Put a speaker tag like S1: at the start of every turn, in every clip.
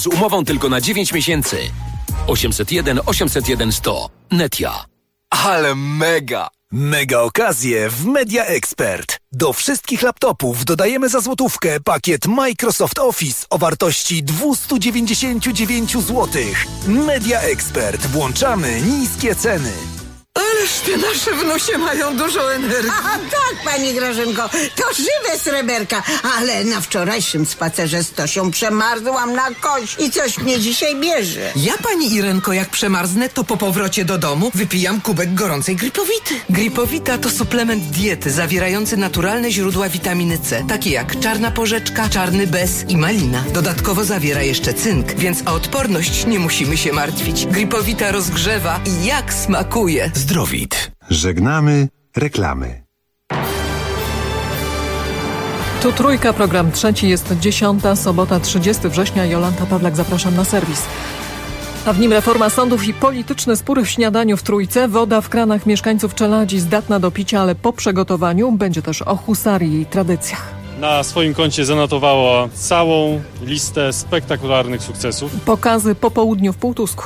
S1: Z umową tylko na 9 miesięcy. 801 801 100. Netia.
S2: Ale mega!
S3: Mega okazje w Media Expert. Do wszystkich laptopów dodajemy za złotówkę pakiet Microsoft Office o wartości 299 zł. Media Expert. Włączamy niskie ceny.
S4: Ależ te nasze wnusie mają dużo energii.
S5: A tak, pani Grażynko, to żywe sreberka. Ale na wczorajszym spacerze z Tosią przemarzłam na kość i coś mnie dzisiaj bierze.
S4: Ja, pani Irenko, jak przemarznę, to po powrocie do domu wypijam kubek gorącej Gripowity. Gripowita to suplement diety zawierający naturalne źródła witaminy C, takie jak czarna porzeczka, czarny bez i malina. Dodatkowo zawiera jeszcze cynk, więc o odporność nie musimy się martwić. Gripowita rozgrzewa i jak smakuje.
S3: Zdrowit.
S6: Żegnamy reklamy.
S7: Tu Trójka, program trzeci, jest 10, sobota 30 września. Jolanta Pawlak, zapraszam na serwis. A w nim reforma sądów i polityczny spór w śniadaniu w Trójce. Woda w kranach mieszkańców Czeladzi zdatna do picia, ale po przygotowaniu. Będzie też o husarii i tradycjach.
S8: Na swoim koncie zanotowała całą listę spektakularnych sukcesów.
S7: Pokazy po południu w Półtusku.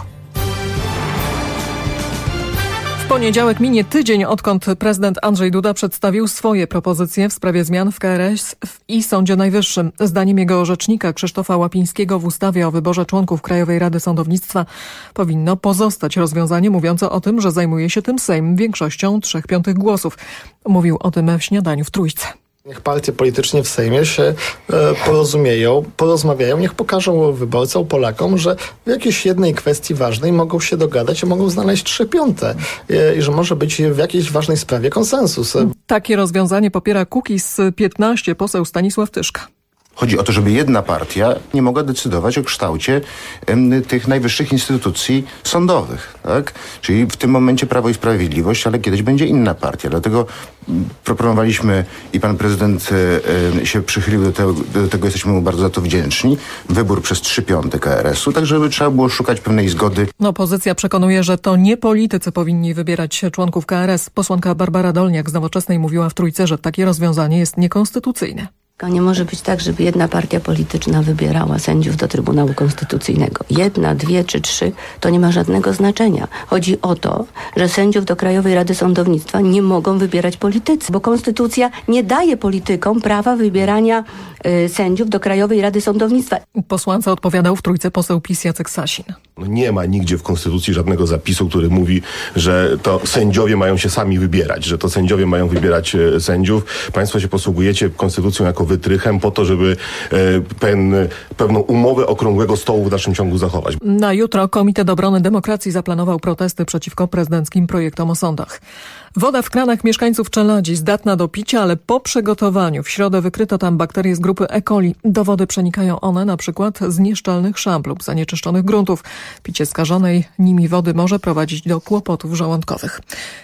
S7: W poniedziałek minie tydzień, odkąd prezydent Andrzej Duda przedstawił swoje propozycje w sprawie zmian w KRS i Sądzie Najwyższym. Zdaniem jego rzecznika Krzysztofa Łapińskiego w ustawie o wyborze członków Krajowej Rady Sądownictwa powinno pozostać rozwiązanie mówiące o tym, że zajmuje się tym Sejm większością 3/5 głosów. Mówił o tym w śniadaniu w Trójce.
S9: Niech partie politycznie w Sejmie się porozmawiają, niech pokażą wyborcom, Polakom, że w jakiejś jednej kwestii ważnej mogą się dogadać i mogą znaleźć 3/5 i że może być w jakiejś ważnej sprawie konsensus.
S7: Takie rozwiązanie popiera Kukiz 15, poseł Stanisław Tyszka.
S10: Chodzi o to, żeby jedna partia nie mogła decydować o kształcie tych najwyższych instytucji sądowych, tak? Czyli w tym momencie Prawo i Sprawiedliwość, ale kiedyś będzie inna partia. Dlatego proponowaliśmy i pan prezydent się przychylił do tego jesteśmy mu bardzo za to wdzięczni, wybór przez 3/5 KRS-u, tak żeby trzeba było szukać pewnej zgody.
S7: Opozycja przekonuje, że to nie politycy powinni wybierać członków KRS. Posłanka Barbara Dolniak z Nowoczesnej mówiła w Trójce, że takie rozwiązanie jest niekonstytucyjne.
S11: Nie może być tak, żeby jedna partia polityczna wybierała sędziów do Trybunału Konstytucyjnego. 1, 2 czy 3 to nie ma żadnego znaczenia. Chodzi o to, że sędziów do Krajowej Rady Sądownictwa nie mogą wybierać politycy, bo Konstytucja nie daje politykom prawa wybierania sędziów do Krajowej Rady Sądownictwa.
S7: Posłance odpowiadał w Trójce poseł PiS Jacek Sasin.
S12: Nie ma nigdzie w Konstytucji żadnego zapisu, który mówi, że to sędziowie mają się sami wybierać, że to sędziowie mają wybierać sędziów. Państwo się posługujecie Konstytucją jako wytrychem po to, żeby pewną umowę okrągłego stołu w dalszym ciągu zachować.
S7: Na jutro Komitet Obrony Demokracji zaplanował protesty przeciwko prezydenckim projektom o sądach. Woda w kranach mieszkańców Czeladzi zdatna do picia, ale po przygotowaniu w środę wykryto tam bakterie z grupy E. coli. Do wody przenikają one na przykład z nieszczelnych szamb lub zanieczyszczonych gruntów. Picie skażonej nimi wody może prowadzić do kłopotów żołądkowych.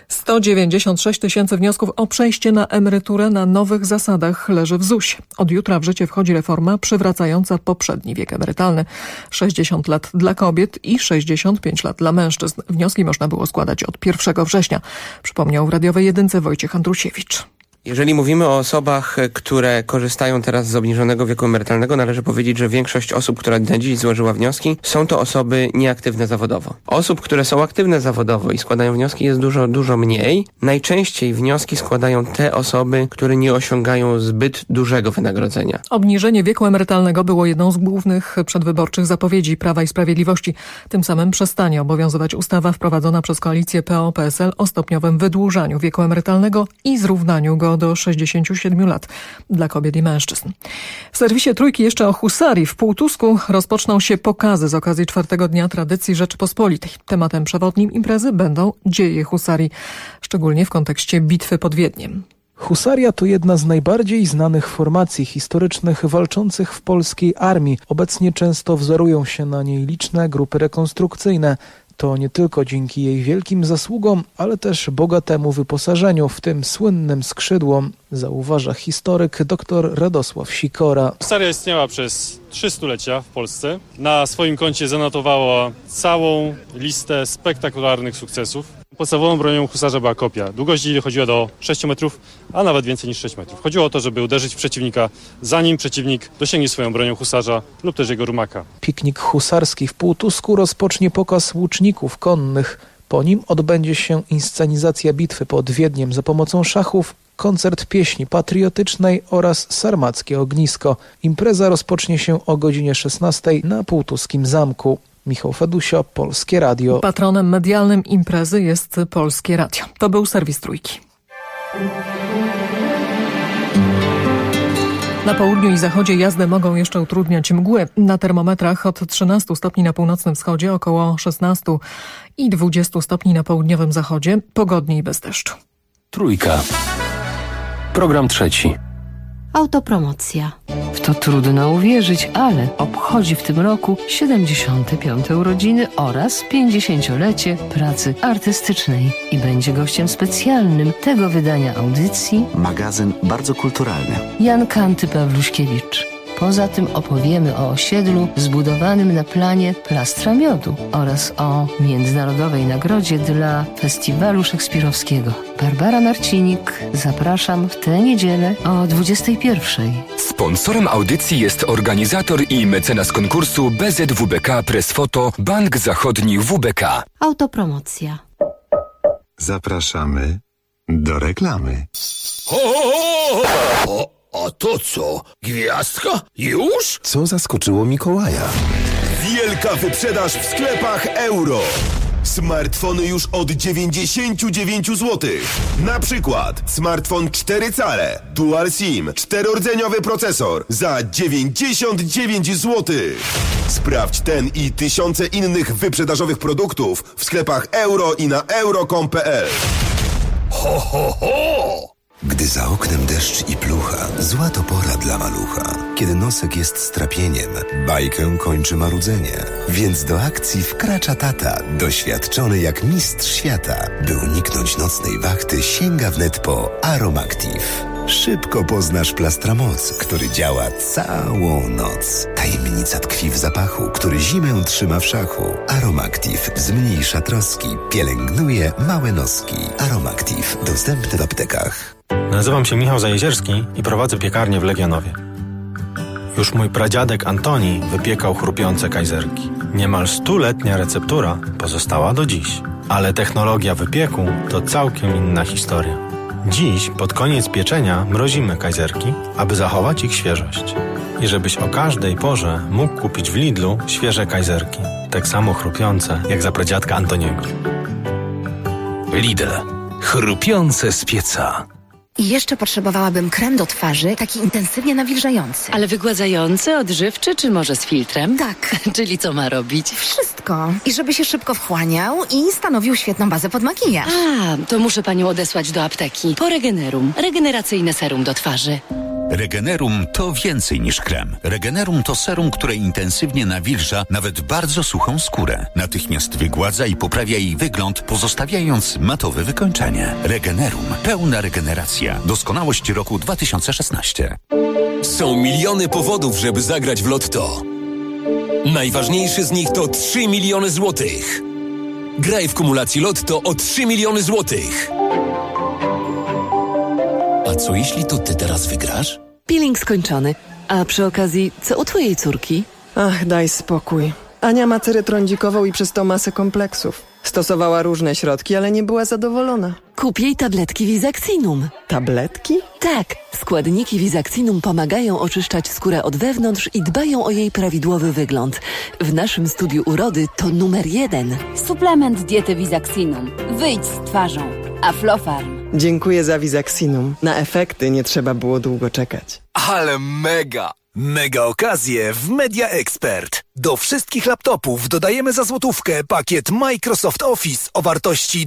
S7: 196 tysięcy wniosków o przejście na emeryturę na nowych zasadach leży w ZUS. Od jutra w życie wchodzi reforma przywracająca poprzedni wiek emerytalny. 60 lat dla kobiet i 65 lat dla mężczyzn. Wnioski można było składać od 1 września. Przypomniał w radiowej jedynce Wojciech Andrusiewicz.
S13: Jeżeli mówimy o osobach, które korzystają teraz z obniżonego wieku emerytalnego, należy powiedzieć, że większość osób, która na dziś złożyła wnioski, są to osoby nieaktywne zawodowo. Osób, które są aktywne zawodowo i składają wnioski jest dużo mniej. Najczęściej wnioski składają te osoby, które nie osiągają zbyt dużego wynagrodzenia.
S7: Obniżenie wieku emerytalnego było jedną z głównych przedwyborczych zapowiedzi Prawa i Sprawiedliwości. Tym samym przestanie obowiązywać ustawa wprowadzona przez koalicję PO-PSL o stopniowym wydłużaniu wieku emerytalnego i zrównaniu go do 67 lat dla kobiet i mężczyzn. W serwisie Trójki jeszcze o husarii. W Półtusku rozpoczną się pokazy z okazji 4. dnia tradycji Rzeczypospolitej. Tematem przewodnim imprezy będą dzieje husarii, szczególnie w kontekście bitwy pod Wiedniem.
S14: Husaria to jedna z najbardziej znanych formacji historycznych walczących w polskiej armii. Obecnie często wzorują się na niej liczne grupy rekonstrukcyjne. To nie tylko dzięki jej wielkim zasługom, ale też bogatemu wyposażeniu, w tym słynnym skrzydłom, zauważa historyk dr Radosław Sikora.
S8: Husaria istniała przez 3 stulecia w Polsce. Na swoim koncie zanotowała całą listę spektakularnych sukcesów. Podstawową bronią husarza była kopia. Długość dochodziła do 6 metrów, a nawet więcej niż 6 metrów. Chodziło o to, żeby uderzyć w przeciwnika, zanim przeciwnik dosięgnie swoją bronią husarza lub też jego rumaka.
S14: Piknik husarski w Półtusku rozpocznie pokaz łuczników konnych. Po nim odbędzie się inscenizacja bitwy pod Wiedniem za pomocą szachów, koncert pieśni patriotycznej oraz sarmackie ognisko. Impreza rozpocznie się o godzinie 16 na Półtuskim Zamku. Michał Fedusio, Polskie Radio.
S7: Patronem medialnym imprezy jest Polskie Radio. To był serwis Trójki. Na południu i zachodzie jazdę mogą jeszcze utrudniać mgły. Na termometrach od 13 stopni na północnym wschodzie, około 16 i 20 stopni na południowym zachodzie. Pogodnie i bez deszczu.
S1: Trójka. Program trzeci.
S15: Autopromocja. W to trudno uwierzyć, ale obchodzi w tym roku 75. urodziny oraz 50-lecie pracy artystycznej i będzie gościem specjalnym tego wydania audycji
S16: magazyn bardzo kulturalny
S15: Jan Kanty-Pawluśkiewicz. Poza tym opowiemy o osiedlu zbudowanym na planie Plastra Miodu oraz o międzynarodowej nagrodzie dla Festiwalu Szekspirowskiego. Barbara Marcinik, zapraszam w tę niedzielę o 21:00.
S17: Sponsorem audycji jest organizator i mecenas konkursu BZWBK Press Photo Bank Zachodni WBK.
S15: Autopromocja.
S6: Zapraszamy do reklamy.
S18: A to co? Gwiazdka? Już?
S19: Co zaskoczyło Mikołaja?
S18: Wielka wyprzedaż w sklepach Euro. Smartfony już od 99 zł. Na przykład smartfon 4 cale, Dual SIM, 4-rdzeniowy procesor za 99 zł. Sprawdź ten i tysiące innych wyprzedażowych produktów w sklepach Euro i na euro.com.pl.
S19: Ho, ho, ho! Gdy za oknem deszcz i plucha, zła to pora dla malucha. Kiedy nosek jest strapieniem, bajkę kończy marudzenie. Więc do akcji wkracza tata, doświadczony jak mistrz świata. By uniknąć nocnej wachty, sięga wnet po Aromactive. Szybko poznasz Plastramoc, który działa całą noc. Tajemnica tkwi w zapachu, który zimę trzyma w szachu. Aromactive zmniejsza troski, pielęgnuje małe noski. Aromactive dostępny w aptekach.
S20: Nazywam się Michał Zajezierski i prowadzę piekarnię w Legionowie. Już mój pradziadek Antoni wypiekał chrupiące kajzerki. Niemal 100-letnia receptura pozostała do dziś. Ale technologia wypieku to całkiem inna historia. Dziś, pod koniec pieczenia, mrozimy kajzerki, aby zachować ich świeżość. I żebyś o każdej porze mógł kupić w Lidlu świeże kajzerki. Tak samo chrupiące, jak za pradziadka Antoniego.
S1: Lidl. Chrupiące z pieca.
S21: I jeszcze potrzebowałabym krem do twarzy, taki intensywnie nawilżający.
S22: Ale wygładzający, odżywczy, czy może z filtrem?
S21: Tak.
S22: Czyli co ma robić?
S21: Wszystko. I żeby się szybko wchłaniał i stanowił świetną bazę pod makijaż.
S22: A, to muszę panią odesłać do apteki. Po Regenerum. Regeneracyjne serum do twarzy.
S23: Regenerum to więcej niż krem. Regenerum to serum, które intensywnie nawilża nawet bardzo suchą skórę. Natychmiast wygładza i poprawia jej wygląd, pozostawiając matowe wykończenie. Regenerum. Pełna regeneracja. Doskonałość roku 2016.
S1: Są miliony powodów, żeby zagrać w Lotto. Najważniejszy z nich to 3 miliony złotych. Graj w kumulacji Lotto o 3 miliony złotych. A co jeśli to ty teraz wygrasz?
S24: Peeling skończony. A przy okazji, co u twojej córki?
S25: Ach, daj spokój. Ania ma cerę trądzikową i przez to masę kompleksów. Stosowała różne środki, ale nie była zadowolona.
S24: Kup jej tabletki Visaxinum.
S25: Tabletki?
S24: Tak. Składniki Visaxinum pomagają oczyszczać skórę od wewnątrz i dbają o jej prawidłowy wygląd. W naszym studiu urody to numer 1.
S26: Suplement diety Visaxinum. Wyjdź z twarzą. Aflofarm.
S25: Dziękuję za Visaxinum. Na efekty nie trzeba było długo czekać.
S3: Ale mega! Mega okazje w Media Expert. Do wszystkich laptopów dodajemy za złotówkę pakiet Microsoft Office o wartości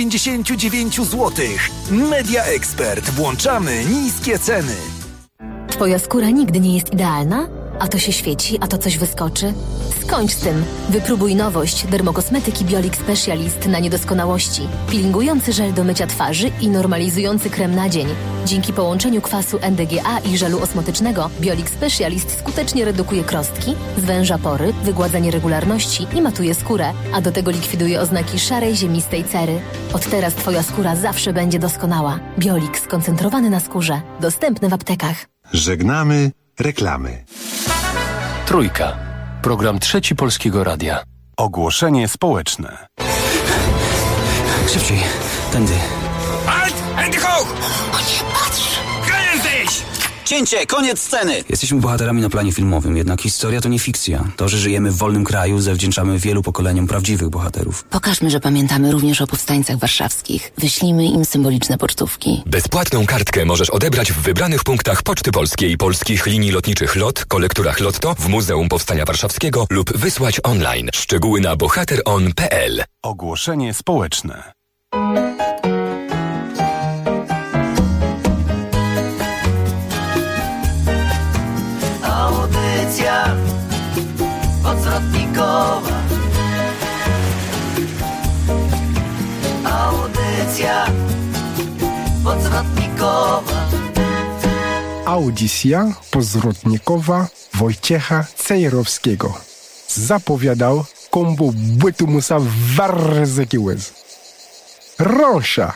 S3: 299 zł. Media Expert. Włączamy niskie ceny.
S2: Twoja skóra nigdy nie jest idealna? A to się świeci, a to coś wyskoczy? Skończ z tym. Wypróbuj nowość dermokosmetyki Biolix Specialist na niedoskonałości. Peelingujący żel do mycia twarzy i normalizujący krem na dzień. Dzięki połączeniu kwasu NDGA i żelu osmotycznego Biolix Specialist skutecznie redukuje krostki, zwęża pory, wygładza nieregularności i matuje skórę, a do tego likwiduje oznaki szarej, ziemistej cery. Od teraz Twoja skóra zawsze będzie doskonała. Biolix skoncentrowany na skórze. Dostępny w aptekach.
S6: Żegnamy reklamy.
S4: Trójka. Program Trzeci Polskiego Radia.
S6: Ogłoszenie społeczne.
S5: Szybciej, tędy.
S9: Halt! Andy Hoch! O nie, patrz! Jesteś!
S5: Cięcie, koniec sceny! Jesteśmy bohaterami na planie filmowym, jednak historia to nie fikcja. To, że żyjemy w wolnym kraju, zawdzięczamy wielu pokoleniom prawdziwych bohaterów.
S22: Pokażmy, że pamiętamy również o powstańcach warszawskich. Wyślijmy im symboliczne pocztówki.
S17: Bezpłatną kartkę możesz odebrać w wybranych punktach Poczty Polskiej, polskich linii lotniczych LOT, kolekturach Lotto, w Muzeum Powstania Warszawskiego lub wysłać online. Szczegóły na bohateron.pl.
S6: Ogłoszenie społeczne.
S10: Audycja odzwrotnikowa. Audycja odzwrotnikowa.
S11: Audycja pozwrotnikowa Wojciecha Cejrowskiego. Zapowiadał kombo bytu musa warzyki łez. Rąsza.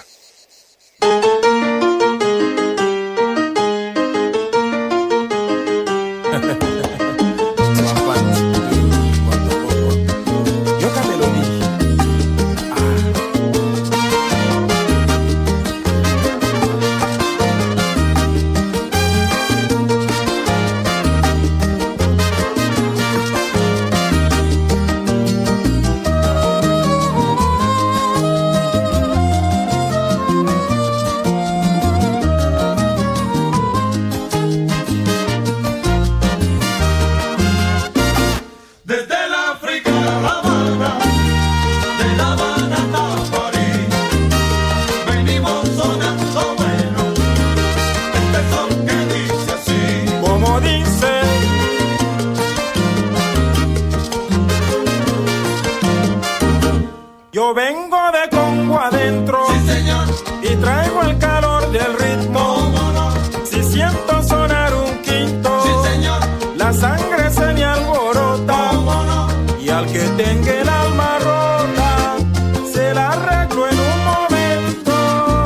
S27: Yo vengo de Congo adentro, sí, señor, y traigo el calor del ritmo. ¿Cómo no? Si siento sonar un quinto, sí, señor, la sangre se me alborota. ¿Cómo no? Y al que tenga el alma rota, se la arreglo en un momento.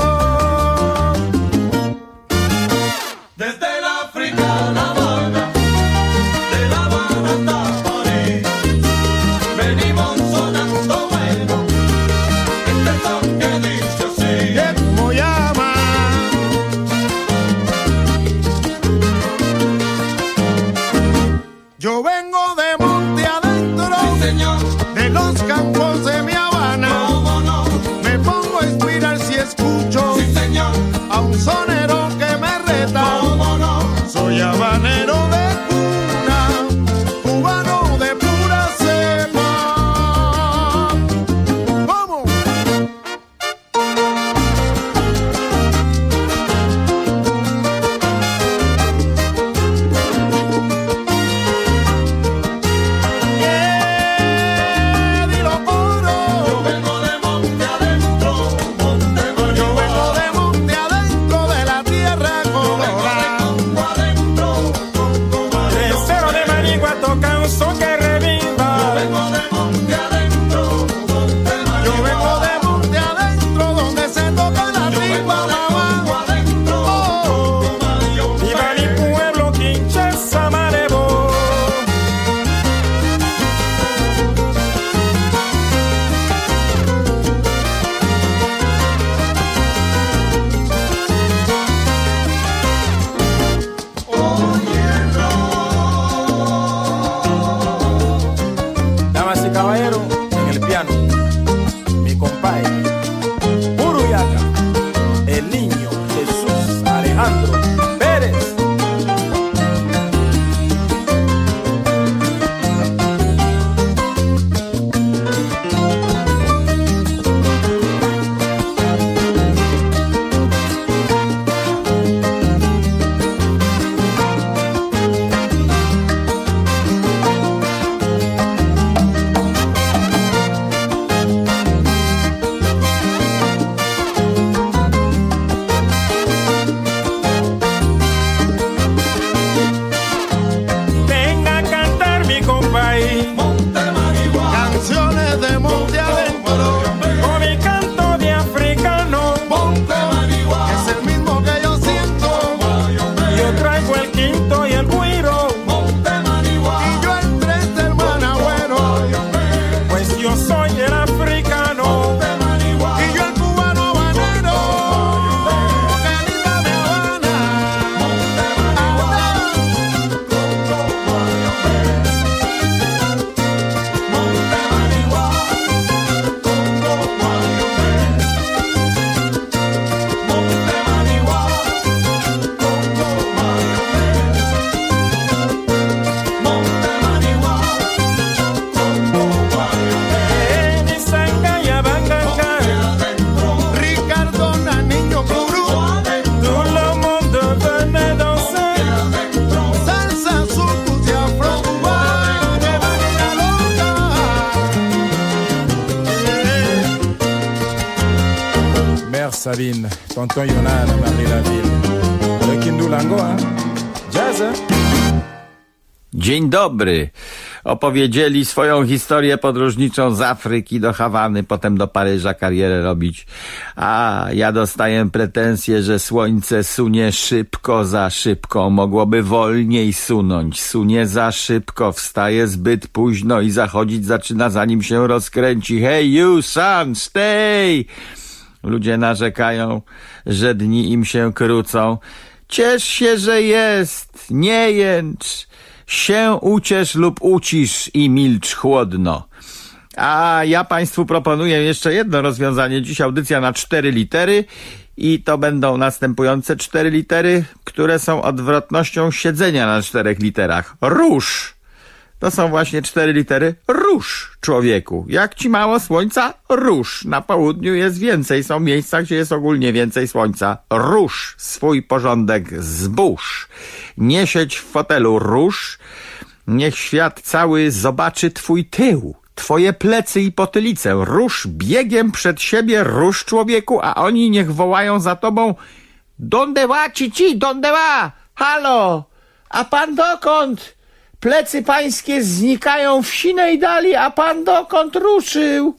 S27: Desde el África a La Habana, de La Habana hasta París, venimos sonando bueno.
S10: Yo vengo de monte adentro, sí, señor, de los campos de mi Habana. ¿Cómo no? Me pongo a inspirar si escucho, sí, señor, a un sonero que me reta. ¿Cómo no? Soy habanero de cuna, cubano de pura cepa. ¡Vamos!
S27: Sabine, tonton Yona na Marie-la-Ville. Kindulango, jazz,
S7: Dzień dobry. Opowiedzieli swoją historię podróżniczą z Afryki do Hawany, potem do Paryża karierę robić. A ja dostaję pretensje, że słońce sunie szybko za szybko. Mogłoby wolniej sunąć. Sunie za szybko, wstaje zbyt późno i zachodzić zaczyna zanim się rozkręci. Hey you sun, stay! Ludzie narzekają, że dni im się krócą. Ciesz się, że jest, nie jęcz. Się uciesz lub ucisz i milcz chłodno. A ja państwu proponuję jeszcze jedno rozwiązanie. Dziś audycja na 4 litery i to będą następujące 4 litery, które są odwrotnością siedzenia na 4 literach. Róż. To są właśnie 4 litery. Róż, człowieku. Jak ci mało słońca? Róż. Na południu jest więcej. Są miejsca, gdzie jest ogólnie więcej słońca. Róż. Swój porządek zbóż. Nie siedź w fotelu. Róż. Niech świat cały zobaczy twój tył. Twoje plecy i potylicę. Róż biegiem przed siebie. Róż, człowieku. A oni niech wołają za tobą: Donde va, cici? Donde va? Halo? A pan dokąd? Plecy pańskie znikają w sinej dali, a pan dokąd ruszył?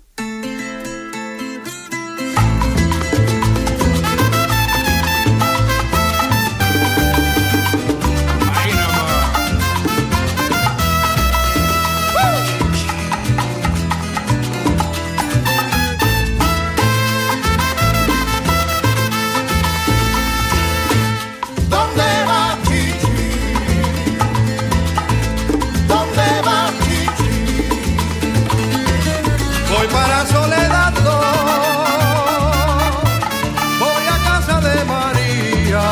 S10: Para Soledad, voy a casa de María,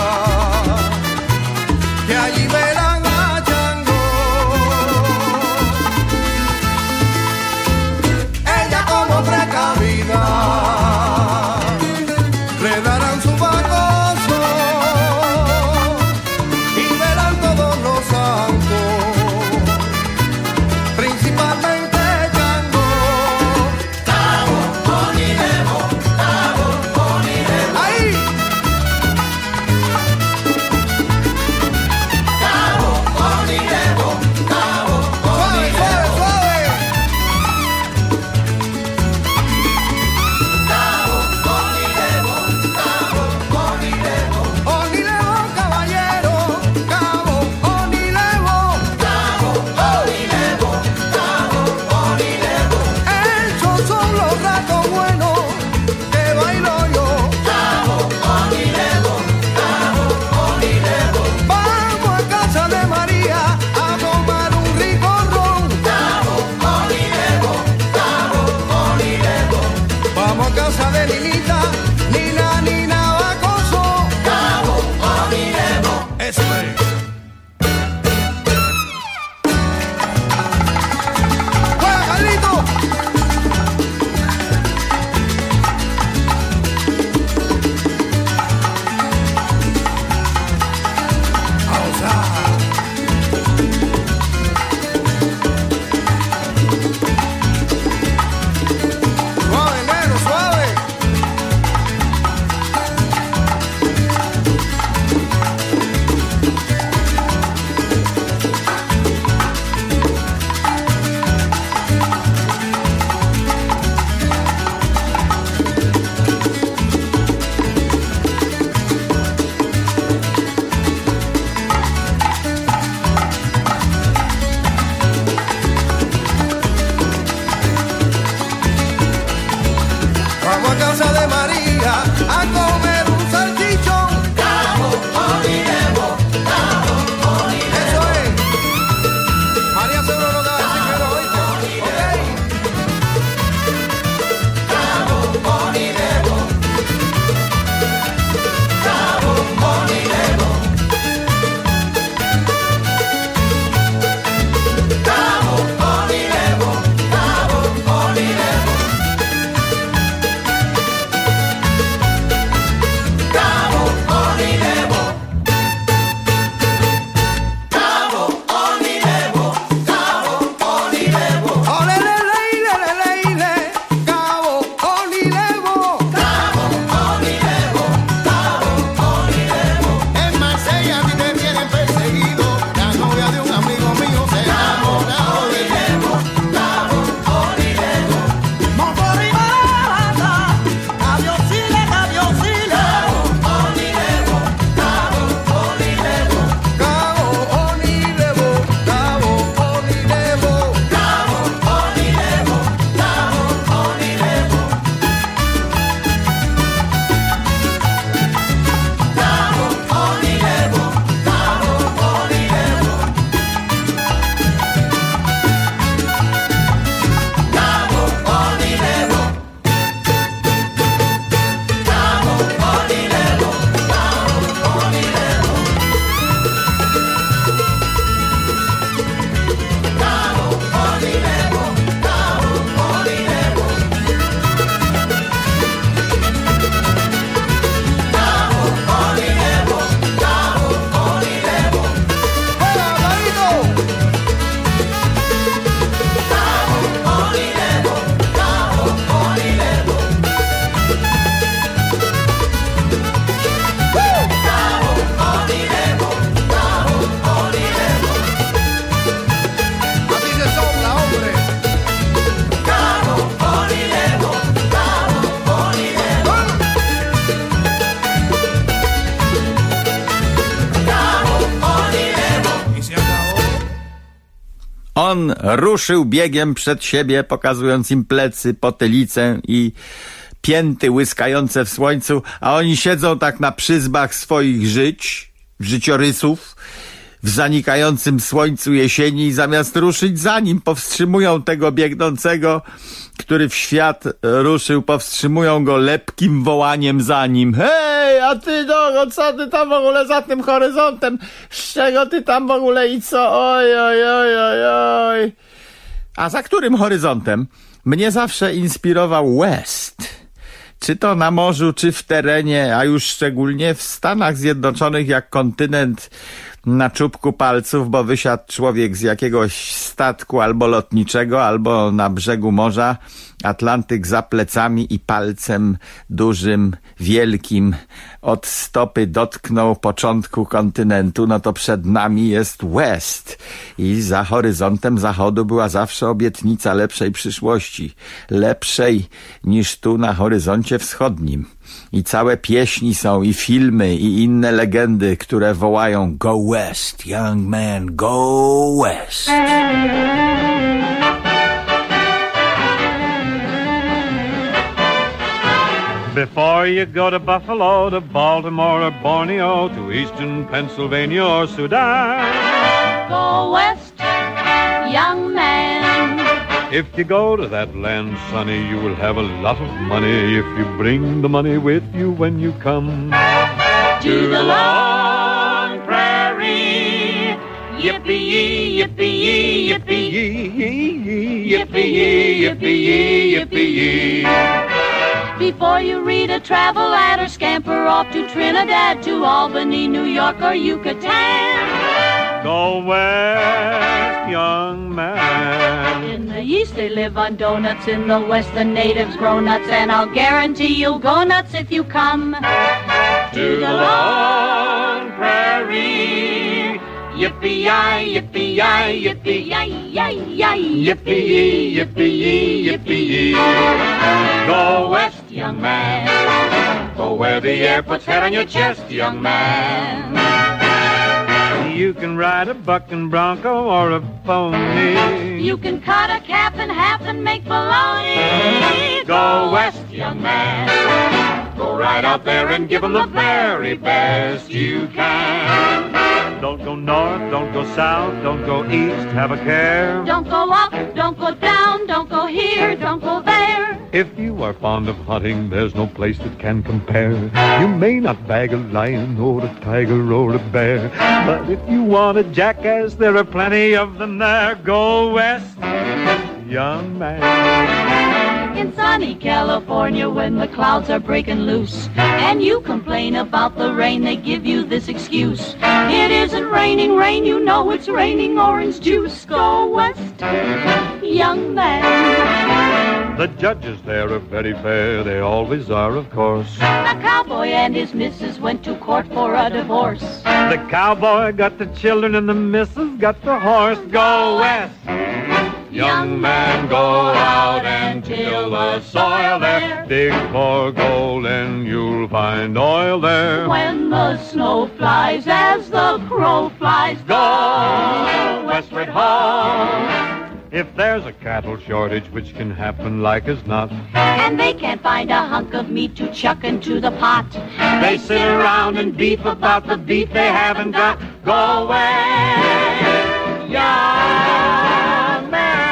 S10: que allí verán a Chango. Ella como precavida le darán su bacoso y verán todos los santos, principalmente Chango.
S7: On ruszył biegiem przed siebie, pokazując im plecy, potylicę i pięty łyskające w słońcu, a oni siedzą tak na przyzbach swoich życiorysów, w zanikającym słońcu jesieni i zamiast ruszyć za nim, powstrzymują tego biegnącego, który w świat ruszył, powstrzymują go lepkim wołaniem za nim. Hej, a ty, no, co ty tam w ogóle za tym horyzontem? Z czego ty tam w ogóle i co? Oj, oj, oj, oj, oj. A za którym horyzontem? Mnie zawsze inspirował West. Czy to na morzu, czy w terenie, a już szczególnie w Stanach Zjednoczonych, jak kontynent na czubku palców, bo wysiadł człowiek z jakiegoś statku albo lotniczego, albo na brzegu morza, Atlantyk za plecami i palcem dużym, wielkim od stopy dotknął początku kontynentu, no to przed nami jest West i za horyzontem zachodu była zawsze obietnica lepszej przyszłości, lepszej niż tu na horyzoncie wschodnim. I całe pieśni są, i filmy, i inne legendy, które wołają Go West, young man, go West.
S8: Before you go to Buffalo, to Baltimore or Borneo, to eastern Pennsylvania or Sudan,
S12: go west, young man.
S8: If you go to that land, sonny, you will have a lot of money if you bring the money with you when you come
S12: to the long prairie. Yippee-yee, yippee-yee, yippee-yee, yippee-yee, yippee-yee, yippee-yee. Before you read a travel ad or scamper off to Trinidad, to Albany, New York, or Yucatan,
S8: go west, young man.
S12: In the east they live on donuts, in the west the natives grow nuts, and I'll guarantee you'll go nuts if you come to the long prairie. Yippee-yi, yippee-yi, yippee-yi-yi-yi, yippee-yi, yippee-yi, yippee-yi. Go west, young man. Go where the air puts head on your chest, young man.
S8: You can ride a bucking bronco or a pony.
S12: You can cut a calf in half and make bologna.
S8: Go west, young man.
S12: Go right out there and give 'em the very best you can.
S8: Don't go north, don't go south, don't go east, have a care.
S12: Don't go up, don't go down, don't go here, don't go there.
S8: If you are fond of hunting, there's no place that can compare. You may not bag a lion or a tiger or a bear, but if you want a jackass, there are plenty of them there. Go west, young man.
S12: In sunny California when the clouds are breaking loose and you complain about the rain, they give you this excuse: it isn't raining rain, you know it's raining orange juice. Go west, young man.
S8: The judges there are very fair, they always are, of course.
S12: A cowboy and his missus went to court for a divorce.
S8: The cowboy got the children and the missus got the horse. Go west, young man, go out and till the soil there. Dig for gold and you'll find oil there.
S12: When the snow flies as the crow flies, go westward home.
S8: If there's a cattle shortage, which can happen like as not,
S12: and they can't find a hunk of meat to chuck into the pot,
S8: they sit around and beef about the beef they haven't got. Go away, young man.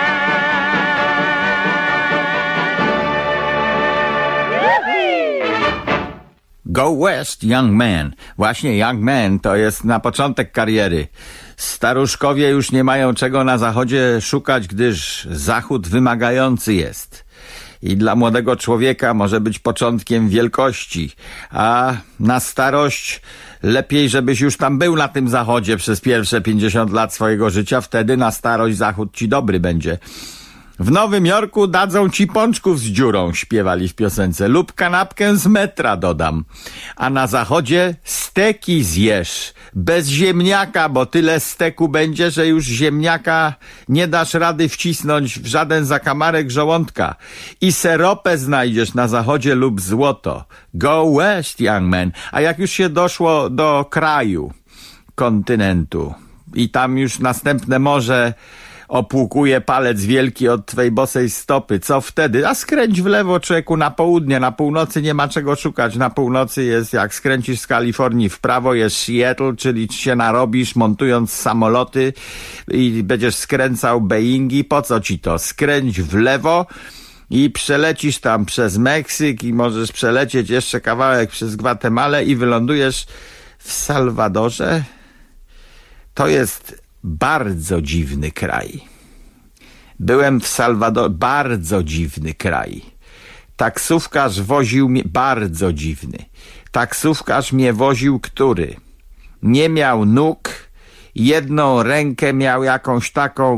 S7: Go west, young man. Właśnie young man to jest na początek kariery. Staruszkowie już nie mają czego na zachodzie szukać, gdyż zachód wymagający jest. I dla młodego człowieka może być początkiem wielkości, a na starość lepiej, żebyś już tam był na tym zachodzie przez pierwsze 50 lat swojego życia, wtedy na starość zachód ci dobry będzie. W Nowym Jorku dadzą ci pączków z dziurą, śpiewali w piosence, lub kanapkę z metra, dodam. A na zachodzie steki zjesz, bez ziemniaka, bo tyle steku będzie, że już ziemniaka nie dasz rady wcisnąć w żaden zakamarek żołądka. I seropę znajdziesz na zachodzie lub złoto. Go west, young man. A jak już się doszło do kraju, kontynentu i tam już następne morze opłukuje palec wielki od twej bosej stopy. Co wtedy? A skręć w lewo, człowieku, na południe. Na północy nie ma czego szukać. Na północy jest, jak skręcisz z Kalifornii w prawo, jest Seattle, czyli się narobisz montując samoloty i będziesz skręcał Boeingi. Po co ci to? Skręć w lewo i przelecisz tam przez Meksyk i możesz przelecieć jeszcze kawałek przez Gwatemalę i wylądujesz w Salwadorze. To jest bardzo dziwny kraj. Byłem w Salwadorze, bardzo dziwny kraj. Taksówkarz woził mnie, bardzo dziwny. Taksówkarz mnie woził, który nie miał nóg, jedną rękę miał jakąś taką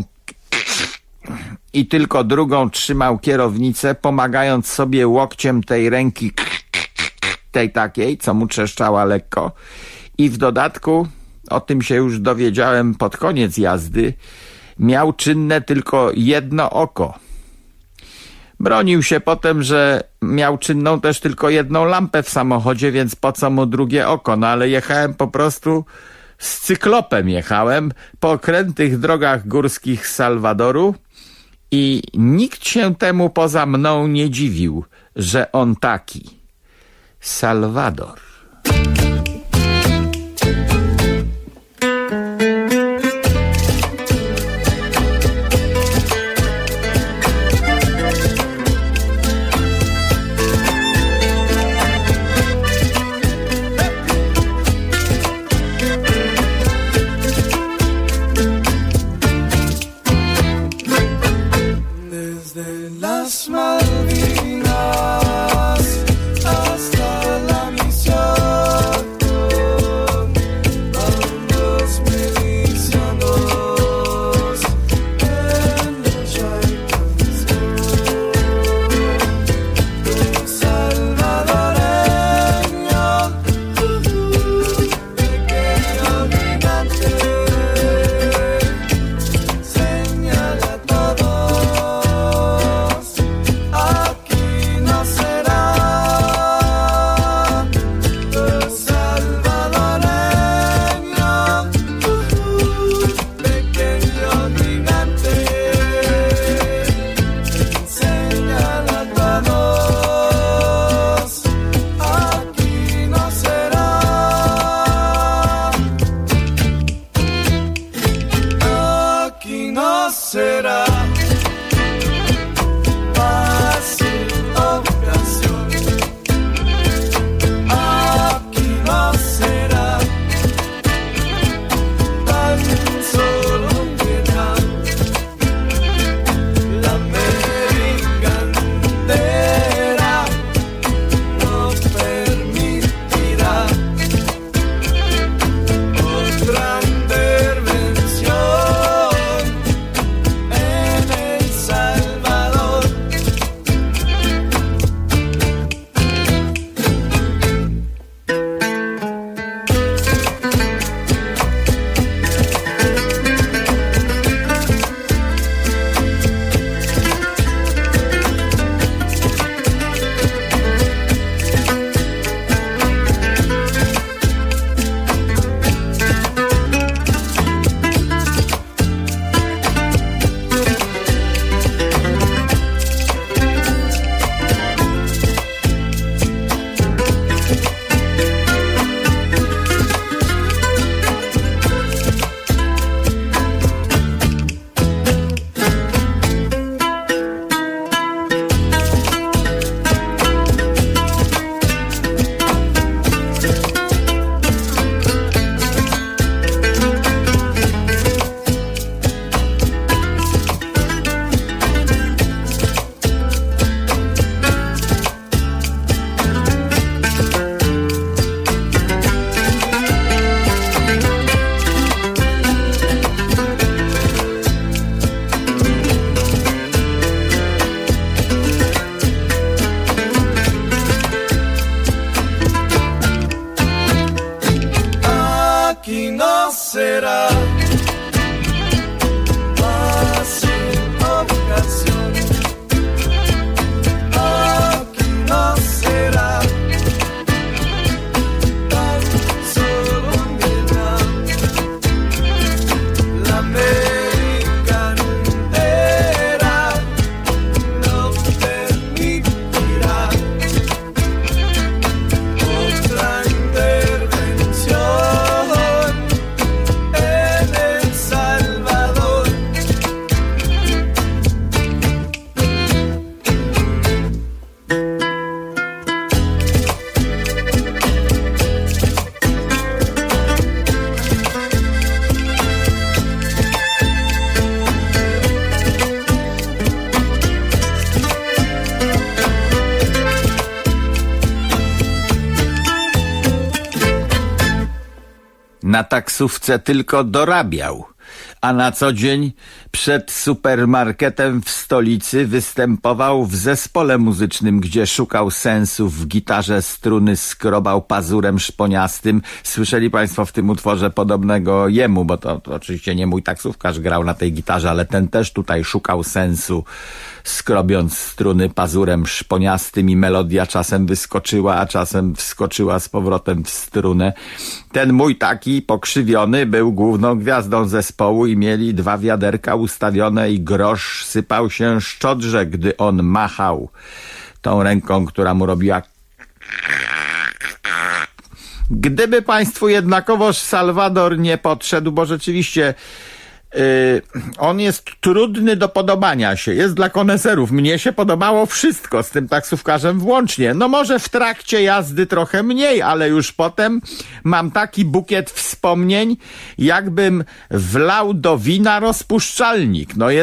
S7: i tylko drugą trzymał kierownicę, pomagając sobie łokciem tej ręki, tej takiej, co mu trzeszczała lekko. I w dodatku, o tym się już dowiedziałem pod koniec jazdy, miał czynne tylko jedno oko. Bronił się potem, że miał czynną też tylko jedną lampę w samochodzie, więc po co mu drugie oko? No ale jechałem po prostu z cyklopem, jechałem po okrętych drogach górskich Salwadoru i nikt się temu poza mną nie dziwił, że on taki. Salwador. Na taksówce tylko dorabiał, a na co dzień przed supermarketem w stolicy występował w zespole muzycznym, gdzie szukał sensu w gitarze struny, skrobał pazurem szponiastym. Słyszeli państwo w tym utworze podobnego jemu, bo to oczywiście nie mój taksówkarz grał na tej gitarze, ale ten też tutaj szukał sensu, skrobiąc struny pazurem szponiastym i melodia czasem wyskoczyła, a czasem wskoczyła z powrotem w strunę. Ten mój taki pokrzywiony był główną gwiazdą zespołu i mieli 2 wiaderka ustawione i grosz sypał się szczodrze, gdy on machał tą ręką, która mu robiła. Gdyby państwu jednakowoż Salwador nie podszedł, bo rzeczywiście on jest trudny do podobania się, jest dla koneserów. Mnie się podobało wszystko, z tym taksówkarzem włącznie. No może w trakcie jazdy trochę mniej, ale już potem mam taki bukiet wspomnień, jakbym wlał do wina rozpuszczalnik. No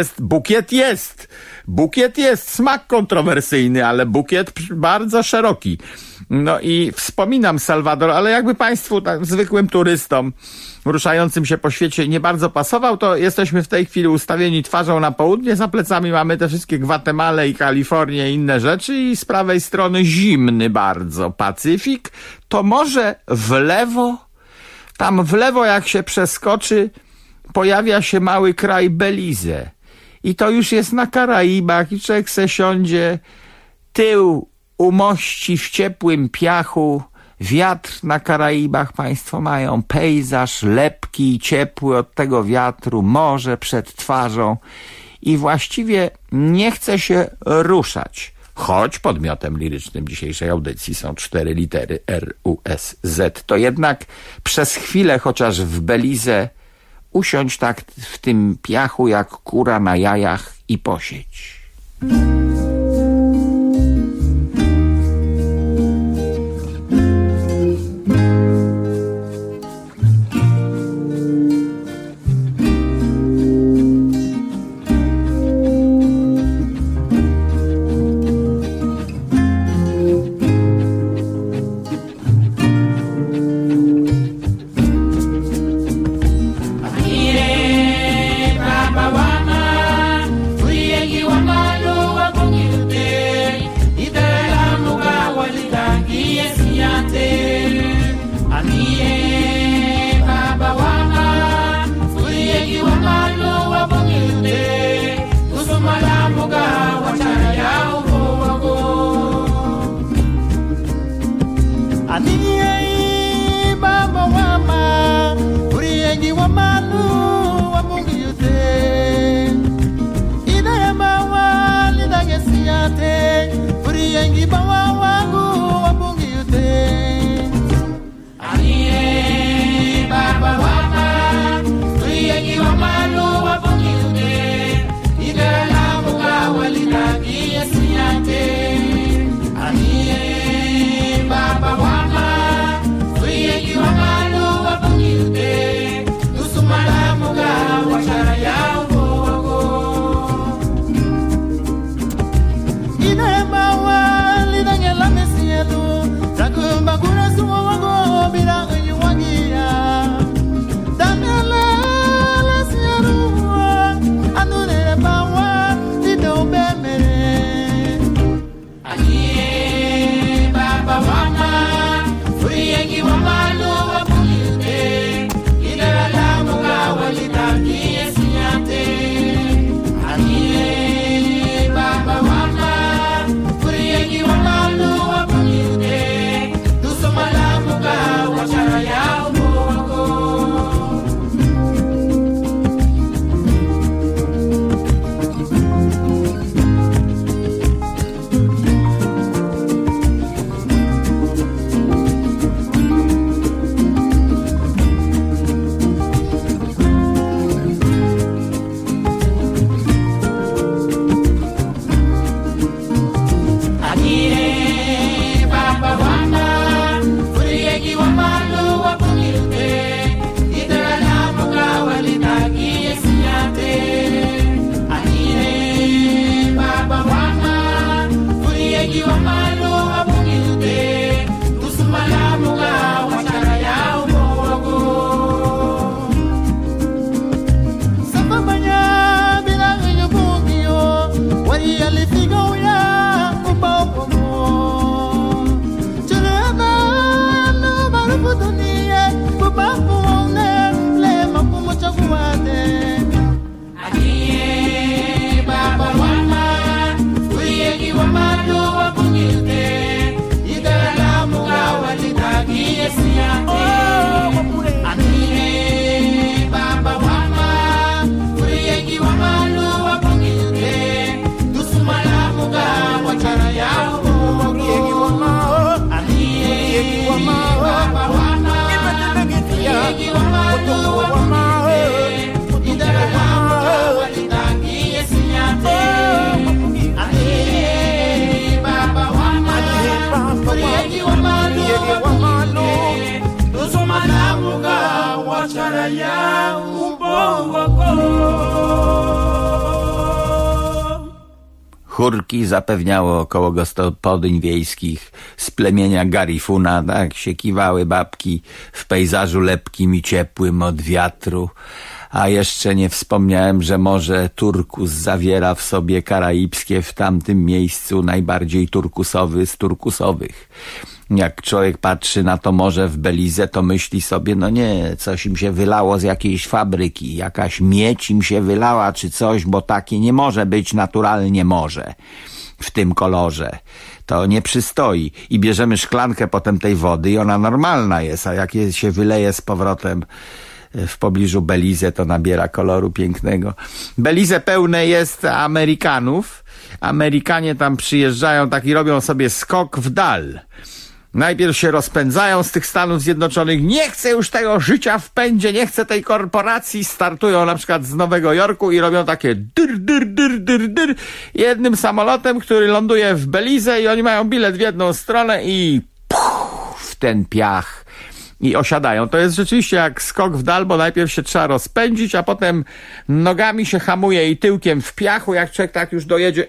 S7: bukiet jest, smak kontrowersyjny, ale bukiet bardzo szeroki. No i wspominam Salwador, ale jakby państwu, tak, zwykłym turystom ruszającym się po świecie nie bardzo pasował, to jesteśmy w tej chwili ustawieni twarzą na południe, za plecami mamy te wszystkie Gwatemalę i Kalifornię i inne rzeczy i z prawej strony zimny bardzo Pacyfik, to może w lewo, tam w lewo jak się przeskoczy, pojawia się mały kraj Belize i to już jest na Karaibach i człowiek se siądzie, tył umości w ciepłym piachu, wiatr na Karaibach państwo mają, pejzaż lepki, ciepły od tego wiatru, morze przed twarzą i właściwie nie chce się ruszać. Choć podmiotem lirycznym dzisiejszej audycji są 4 litery R-U-S-Z, to jednak przez chwilę, chociaż w Belize, usiąść tak w tym piachu jak kura na jajach i posieć.
S27: Ine
S7: Chórki zapewniało około gospodyń wiejskich z plemienia Garifuna, tak się kiwały babki w pejzażu lepkim i ciepłym od wiatru. A jeszcze nie wspomniałem, że Morze Turkus zawiera w sobie karaibskie, w tamtym miejscu najbardziej turkusowy z turkusowych. Jak człowiek patrzy na to morze w Belize, to myśli sobie, no nie, coś im się wylało z jakiejś fabryki, jakaś miedź im się wylała czy coś, bo takie nie może być naturalnie morze w tym kolorze. To nie przystoi. I bierzemy szklankę potem tej wody i ona normalna jest, a jak się wyleje z powrotem w pobliżu Belize, to nabiera koloru pięknego. Belize pełne jest Amerykanów. Amerykanie tam przyjeżdżają, tak i robią sobie skok w dal. Najpierw się rozpędzają z tych Stanów Zjednoczonych, nie chcę już tego życia w pędzie, nie chcę tej korporacji, startują na przykład z Nowego Jorku i robią takie dyr jednym samolotem, który ląduje w Belize i oni mają bilet w jedną stronę i w ten piach i osiadają. To jest rzeczywiście jak skok w dal, bo najpierw się trzeba rozpędzić, a potem nogami się hamuje i tyłkiem w piachu, jak człowiek tak już dojedzie,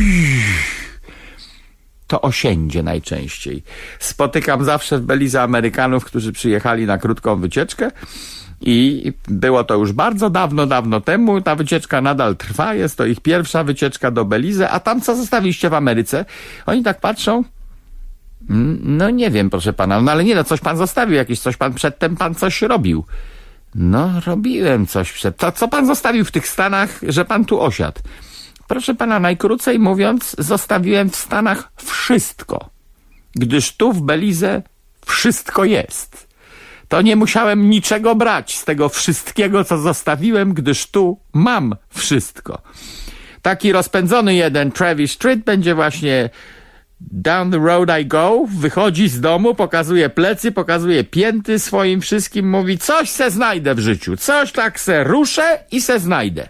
S7: to osiędzie najczęściej. Spotykam zawsze w Belize Amerykanów, którzy przyjechali na krótką wycieczkę i było to już bardzo dawno temu. Ta wycieczka nadal trwa, jest to ich pierwsza wycieczka do Belize, a tam co zostawiliście w Ameryce? Oni tak patrzą, no nie wiem, proszę pana, no ale nie, no coś pan zostawił, jakieś coś pan przedtem pan coś robił. No robiłem coś przedtem. Co pan zostawił w tych Stanach, że pan tu osiadł? Proszę pana, najkrócej mówiąc, zostawiłem w Stanach wszystko, gdyż tu w Belize wszystko jest. To nie musiałem niczego brać z tego wszystkiego, co zostawiłem, gdyż tu mam wszystko. Taki rozpędzony jeden Travis Tritt będzie właśnie Down the road I go, wychodzi z domu, pokazuje plecy, pokazuje pięty swoim wszystkim, mówi, coś se znajdę w życiu, coś tak se ruszę i se znajdę.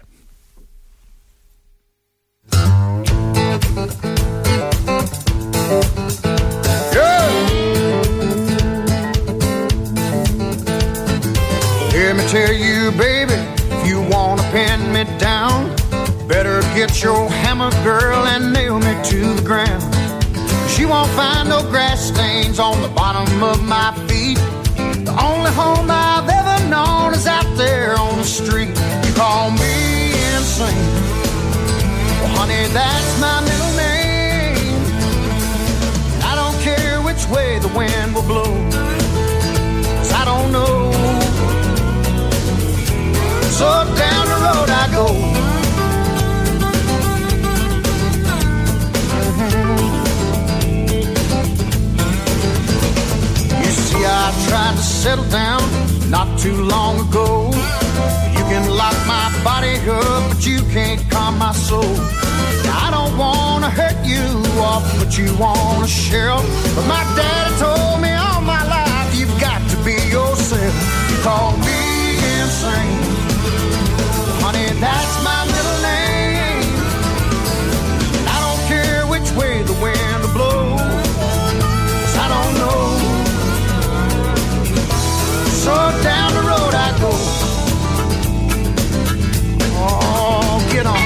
S10: Let me tell you, baby, if you wanna pin me down, better get your hammer, girl, and nail me to the ground. She won't find no grass stains on the bottom of my feet. The only home I've ever known is out there on the street. You call me insane, well, honey, that's my middle name. I don't care which way the wind will blow, 'cause I don't know. So down the road I go. You see, I tried to settle down not too long ago. You can lock my body up, but you can't calm my soul. I don't wanna hurt you or put you on a shelf, but my daddy told me all my life you've got to be yourself. You call me insane, honey, that's my middle name. I don't care which way the wind will blow, 'cause I don't know. So down the road I go. Oh, get on.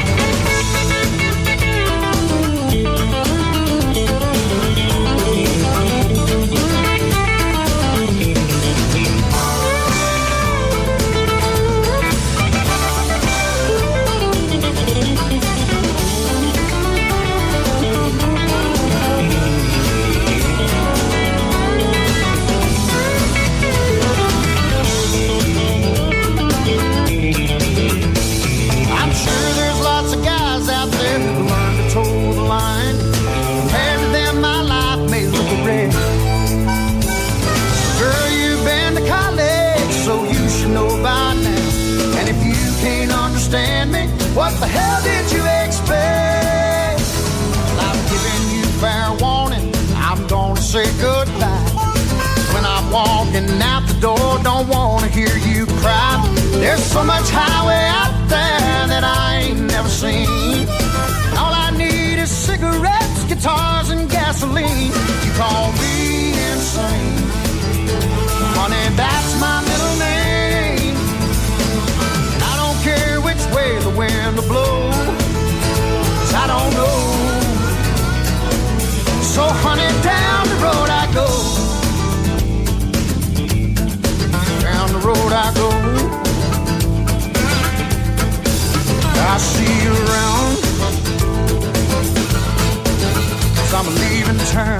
S10: say goodbye. When I'm walking out the door, don't wanna hear you cry. There's so much highway out there that I ain't never seen. All I need is cigarettes, guitars, and gasoline. You call me insane, honey, that's my middle name. And I don't care which way the wind will blow, 'cause I don't know. So honey, down the road I go, down the road I go. I see you around, 'cause I'm leaving town.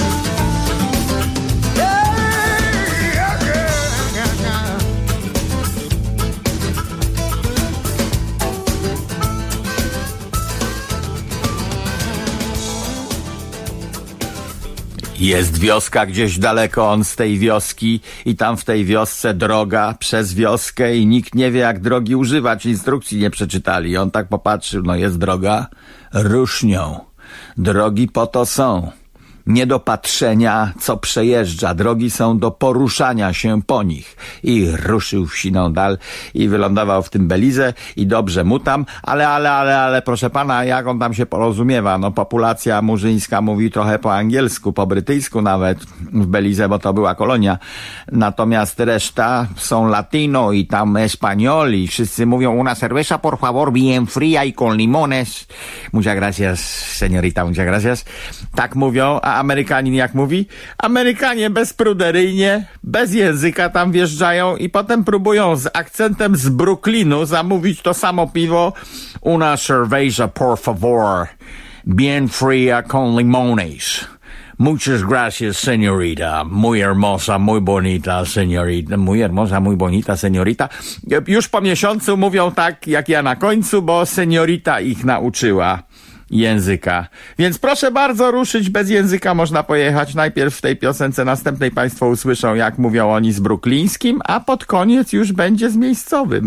S7: Jest wioska gdzieś daleko, on z tej wioski i tam w tej wiosce droga przez wioskę i nikt nie wie, jak drogi używać, instrukcji nie przeczytali. On tak popatrzył, no jest droga, rusz nią. Drogi po to są. Nie do patrzenia, co przejeżdża. Drogi są do poruszania się po nich. I ruszył w siną dal i wylądował w tym Belize i dobrze mu tam, ale proszę pana, jak on tam się porozumiewa? No populacja murzyńska mówi trochę po angielsku, po brytyjsku nawet w Belize, bo to była kolonia. Natomiast reszta są latino i tam español i wszyscy mówią una cerveza por favor bien fría y con limones. Muchas gracias, señorita, muchas gracias. Tak mówią, a Amerykanin jak mówi? Amerykanie bezpruderyjnie, bez języka tam wjeżdżają i potem próbują z akcentem z Brooklynu zamówić to samo piwo. Una cerveza por favor, bien fría con limones. Muchas gracias, señorita. Muy hermosa, muy bonita, señorita. Muy hermosa, muy bonita, señorita. Już po miesiącu mówią tak, jak ja na końcu, bo señorita ich nauczyła języka. Więc proszę bardzo ruszyć bez języka, można pojechać. Najpierw w tej piosence następnej państwo usłyszą, jak mówią oni z bruklińskim, a pod koniec już będzie z miejscowym.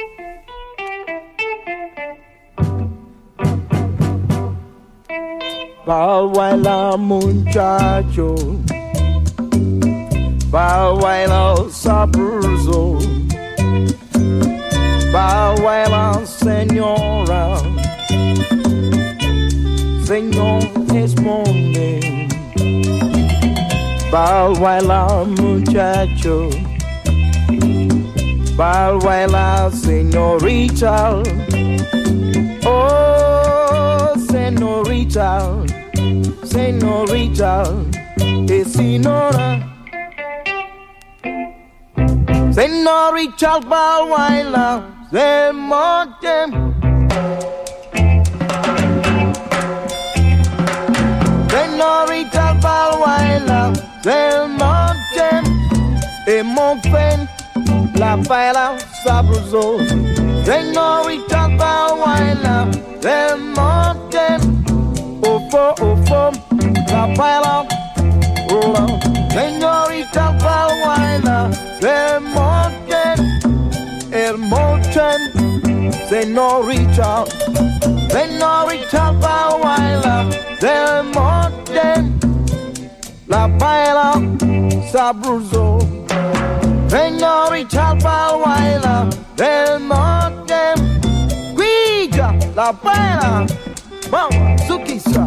S27: Baila muchacho, baila sabroso, baila señora, señor responde. Baila muchacho, baila señorita, oh señorita, señorita, señora, señorita baila del monte. Señorita baila del monte, y monten la baila sabroso. Señorita baila del monte, la baila, señorita baila del monte, el monte, señorita, señorita baila del monte, la baila sabroso. Señorita baila del monte, guilla la baila, mama sukisa.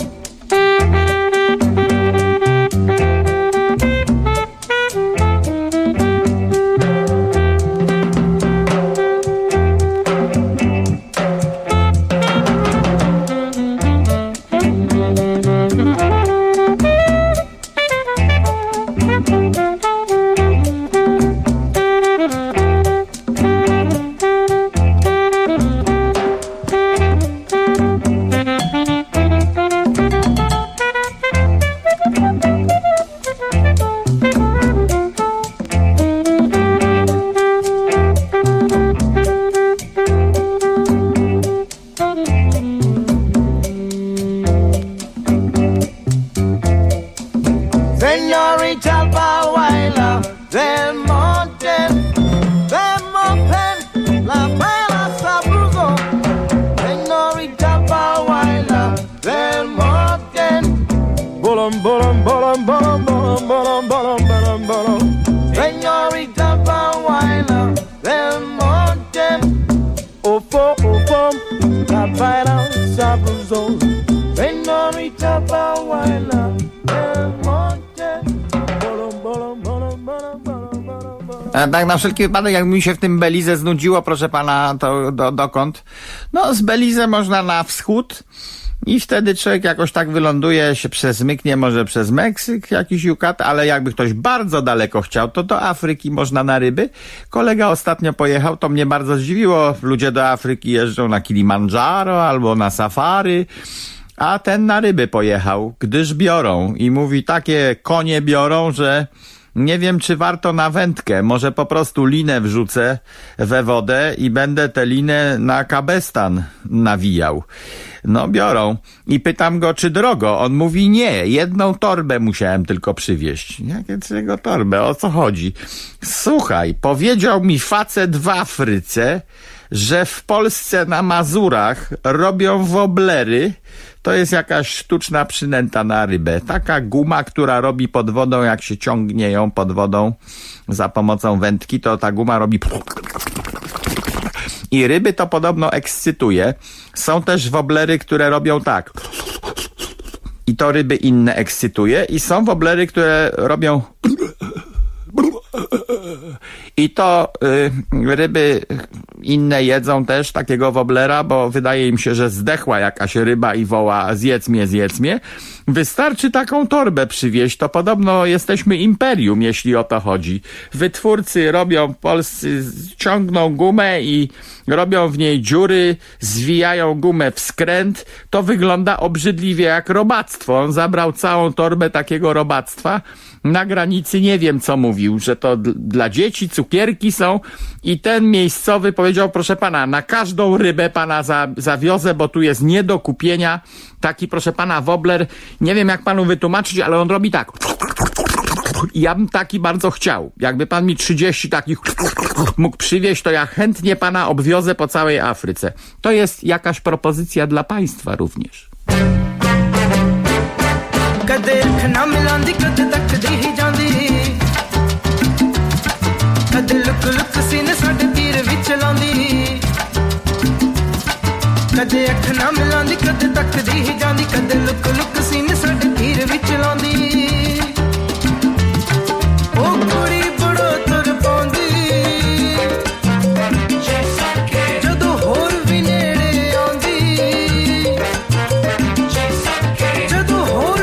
S27: Señorita baila del monte, la baila sabroso. Señorita baila del monte, bolo Señorita Pahuayla del Monte, ofo, la baila sabrosón. Señorita Pahuayla del Monte.
S7: Tak na wszelki wypadek, jak mi się w tym Belize znudziło, proszę pana, to dokąd? No, z Belize można na wschód i wtedy człowiek jakoś tak wyląduje, się przesmyknie, może przez Meksyk, jakiś Yucat, ale jakby ktoś bardzo daleko chciał, to do Afryki można na ryby. Kolega ostatnio pojechał, to mnie bardzo zdziwiło. Ludzie do Afryki jeżdżą na Kilimandżaro albo na safari, a ten na ryby pojechał, gdyż biorą. I mówi, takie konie biorą, że nie wiem, czy warto na wędkę. Może po prostu linę wrzucę we wodę i będę tę linę na kabestan nawijał. No biorą. I pytam go, czy drogo? On mówi, nie, 1 torbę musiałem tylko przywieźć. Jakiego torbę? O co chodzi? Słuchaj, powiedział mi facet w Afryce, że w Polsce na Mazurach robią woblery. To jest jakaś sztuczna przynęta na rybę. Taka guma, która robi pod wodą, jak się ciągnie ją pod wodą za pomocą wędki, to ta guma robi... I ryby to podobno ekscytuje. Są też woblery, które robią tak. I to ryby inne ekscytuje. I są woblery, które robią... I to ryby inne jedzą też takiego woblera, bo wydaje im się, że zdechła jakaś ryba i woła zjedz mnie. Wystarczy taką torbę przywieźć, to podobno jesteśmy imperium, jeśli o to chodzi. Wytwórcy robią, polscy ciągną gumę i robią w niej dziury, zwijają gumę w skręt. To wygląda obrzydliwie jak robactwo. On zabrał całą torbę takiego robactwa. Na granicy nie wiem, co mówił, że to dla dzieci cukierki są i ten miejscowy powiedział, proszę pana, na każdą rybę pana zawiozę, bo tu jest nie do kupienia. Taki, proszę pana, wobler, nie wiem jak panu wytłumaczyć, ale on robi tak. Ja bym taki bardzo chciał. Jakby pan mi 30 takich mógł przywieźć, to ja chętnie pana obwiozę po całej Afryce. To jest jakaś propozycja dla państwa również.
S27: ਕਦੇ ਅੱਖ ਨਾ ਮਿਲਾਂਦੀ ਕਦੇ ਤੱਕਦੀ ਹੀ ਜਾਂਦੀ ਕਦੇ ਲੁਕ ਲੁਕ ਸੀਨੇ ਸਾਡੇ ਤੀਰ ਵਿੱਚ ਲਾਉਂਦੀ ਕਦੇ ਅੱਖ ਨਾ ਮਿਲਾਂਦੀ ਕਦੇ ਤੱਕਦੀ ਹੀ ਜਾਂਦੀ ਕਦੇ ਲੁਕ ਲੁਕ ਸੀਨੇ ਸਾਡੇ ਤੀਰ ਵਿੱਚ ਲਾਉਂਦੀ ਉਹ ਕੁੜੀ ਬੜੋ ਤੁਰ ਪਾਉਂਦੀ ਜਦੋਂ ਹੋਰ ਵੀ ਨੇੜੇ ਆਉਂਦੀ ਜਦੋਂ ਹੋਰ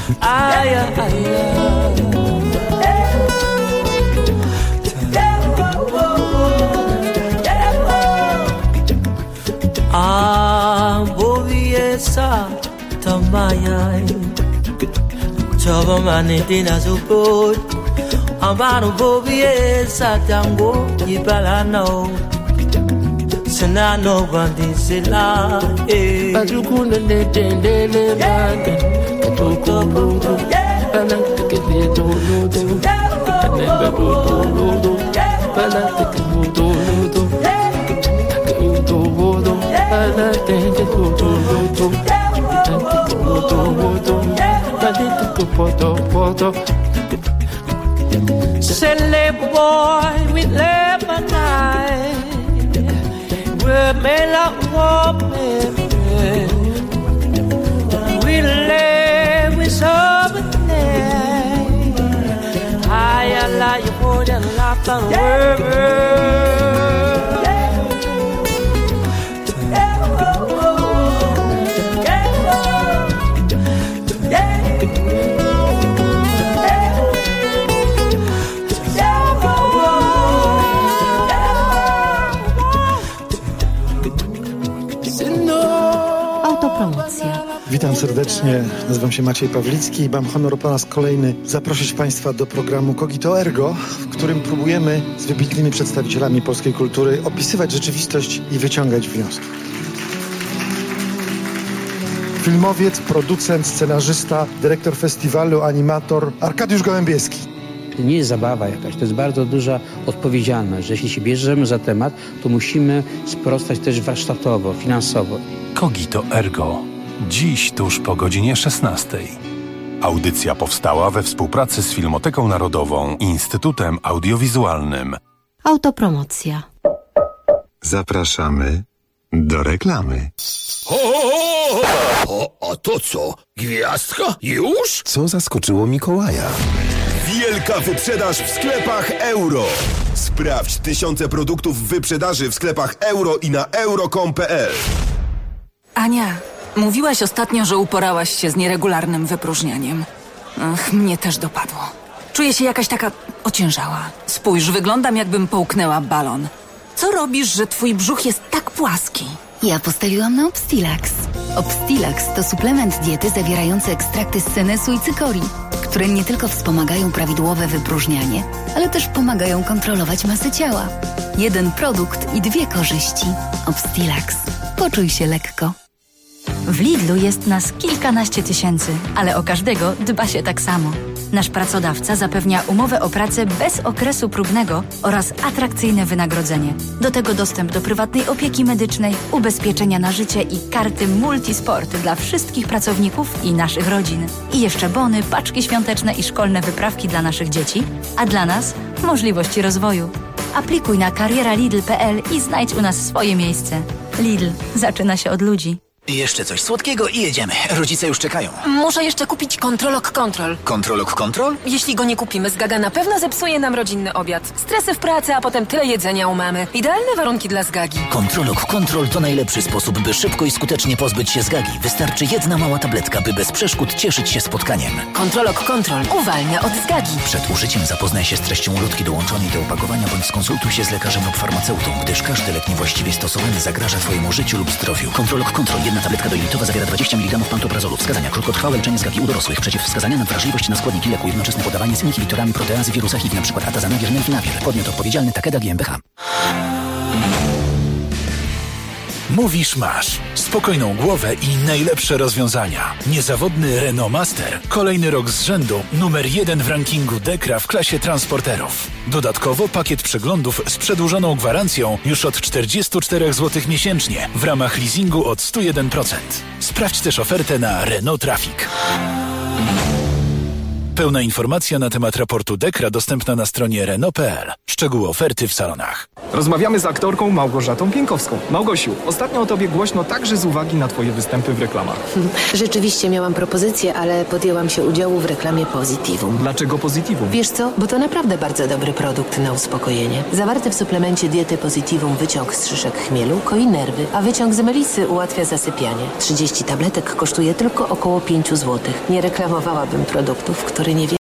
S13: Ay, ay, boviesa tamayay Chava manitina supot Amaro boviesa tango Ipalano Senano bandisela Patukuna de tendele manga Katuko brudo Panatike de doludo Kanembe brudo Panatike brudo Silly boy, we live a night. We're made up woman. We live with something. I like you more than laughter.
S2: Autopromocja.
S14: Witam serdecznie, nazywam się Maciej Pawlicki i mam honor po raz kolejny zaprosić Państwa do programu Cogito Ergo, w którym próbujemy z wybitnymi przedstawicielami polskiej kultury opisywać rzeczywistość i wyciągać wnioski. Filmowiec, producent, scenarzysta, dyrektor festiwalu, animator Arkadiusz Gołębieski.
S15: To nie jest zabawa jakaś, to jest bardzo duża odpowiedzialność, że jeśli się bierzemy za temat, to musimy sprostać też warsztatowo, finansowo.
S6: Cogito Ergo. Dziś tuż po godzinie 16. Audycja powstała we współpracy z Filmoteką Narodową i Instytutem Audiowizualnym.
S2: Autopromocja.
S6: Zapraszamy do reklamy.
S9: A to co? Gwiazdka? Już?
S16: Co zaskoczyło Mikołaja?
S18: Wielka wyprzedaż w sklepach Euro. Sprawdź tysiące produktów w wyprzedaży w sklepach Euro i na euro.com.pl.
S19: Ania, mówiłaś ostatnio, że uporałaś się z nieregularnym wypróżnianiem. Ach, mnie też dopadło. Czuję się jakaś taka ociężała. Spójrz, wyglądam jakbym połknęła balon. Co robisz, że twój brzuch jest tak płaski?
S21: Ja postawiłam na Obstilax. Obstilax to suplement diety zawierający ekstrakty z senesu i cykorii, które nie tylko wspomagają prawidłowe wypróżnianie, ale też pomagają kontrolować masę ciała. Jeden produkt i dwie korzyści. Obstilax. Poczuj się lekko.
S20: W Lidlu jest nas kilkanaście tysięcy, ale o każdego dba się tak samo. Nasz pracodawca zapewnia umowę o pracę bez okresu próbnego oraz atrakcyjne wynagrodzenie. Do tego dostęp do prywatnej opieki medycznej, ubezpieczenia na życie i karty Multisport dla wszystkich pracowników i naszych rodzin. I jeszcze bony, paczki świąteczne i szkolne wyprawki dla naszych dzieci, a dla nas możliwości rozwoju. Aplikuj na karieralidl.pl i znajdź u nas swoje miejsce. Lidl. Zaczyna się od ludzi.
S28: Jeszcze coś słodkiego i jedziemy. Rodzice już czekają.
S21: Muszę jeszcze kupić Kontrolok Kontrol.
S28: Kontrolok Kontrol?
S21: Jeśli go nie kupimy, Zgaga na pewno zepsuje nam rodzinny obiad. Stresy w pracy, a potem tyle jedzenia u mamy. Idealne warunki dla Zgagi.
S28: Kontrolok Kontrol to najlepszy sposób, by szybko i skutecznie pozbyć się Zgagi. Wystarczy jedna mała tabletka, by bez przeszkód cieszyć się spotkaniem.
S21: Kontrolok Kontrol uwalnia od Zgagi.
S28: Przed użyciem zapoznaj się z treścią ulotki dołączonej do opakowania bądź skonsultuj się z lekarzem lub farmaceutą, gdyż każdy lek niewłaściwie stosowany zagraża Twojemu życiu lub zdrowiu. Kontrolok Kontrol. Jedna tabletka dojlitowa zawiera 20 mg pantoprazolu. Wskazania: krótkotrwałe leczenie Zgagi u dorosłych. Przeciwwskazania na wrażliwość na składniki leku. Jednoczesne podawanie z inhibitorami proteazy wirusa HIV, np. atazanawir, nelfinawir. Podmiot odpowiedzialny: Takeda GmbH.
S29: Mówisz masz. Spokojną głowę i najlepsze rozwiązania. Niezawodny Renault Master. Kolejny rok z rzędu numer 1 w rankingu Dekra w klasie transporterów. Dodatkowo pakiet przeglądów z przedłużoną gwarancją już od 44 zł miesięcznie w ramach leasingu od 101%. Sprawdź też ofertę na Renault Traffic. Pełna informacja na temat raportu DEKRA dostępna na stronie Renault.pl. Szczegóły oferty w salonach.
S1: Rozmawiamy z aktorką Małgorzatą Pienkowską. Małgosiu, ostatnio o tobie głośno także z uwagi na twoje występy w reklamach.
S3: Rzeczywiście miałam propozycję, ale podjęłam się udziału w reklamie Positivum.
S1: Dlaczego Positivum?
S3: Wiesz co, bo to naprawdę bardzo dobry produkt na uspokojenie. Zawarty w suplemencie diety Positivum wyciąg z szyszek chmielu koi nerwy, a wyciąg z melisy ułatwia zasypianie. 30 tabletek kosztuje tylko około 5 zł. Nie reklamowałabym produktów, które nie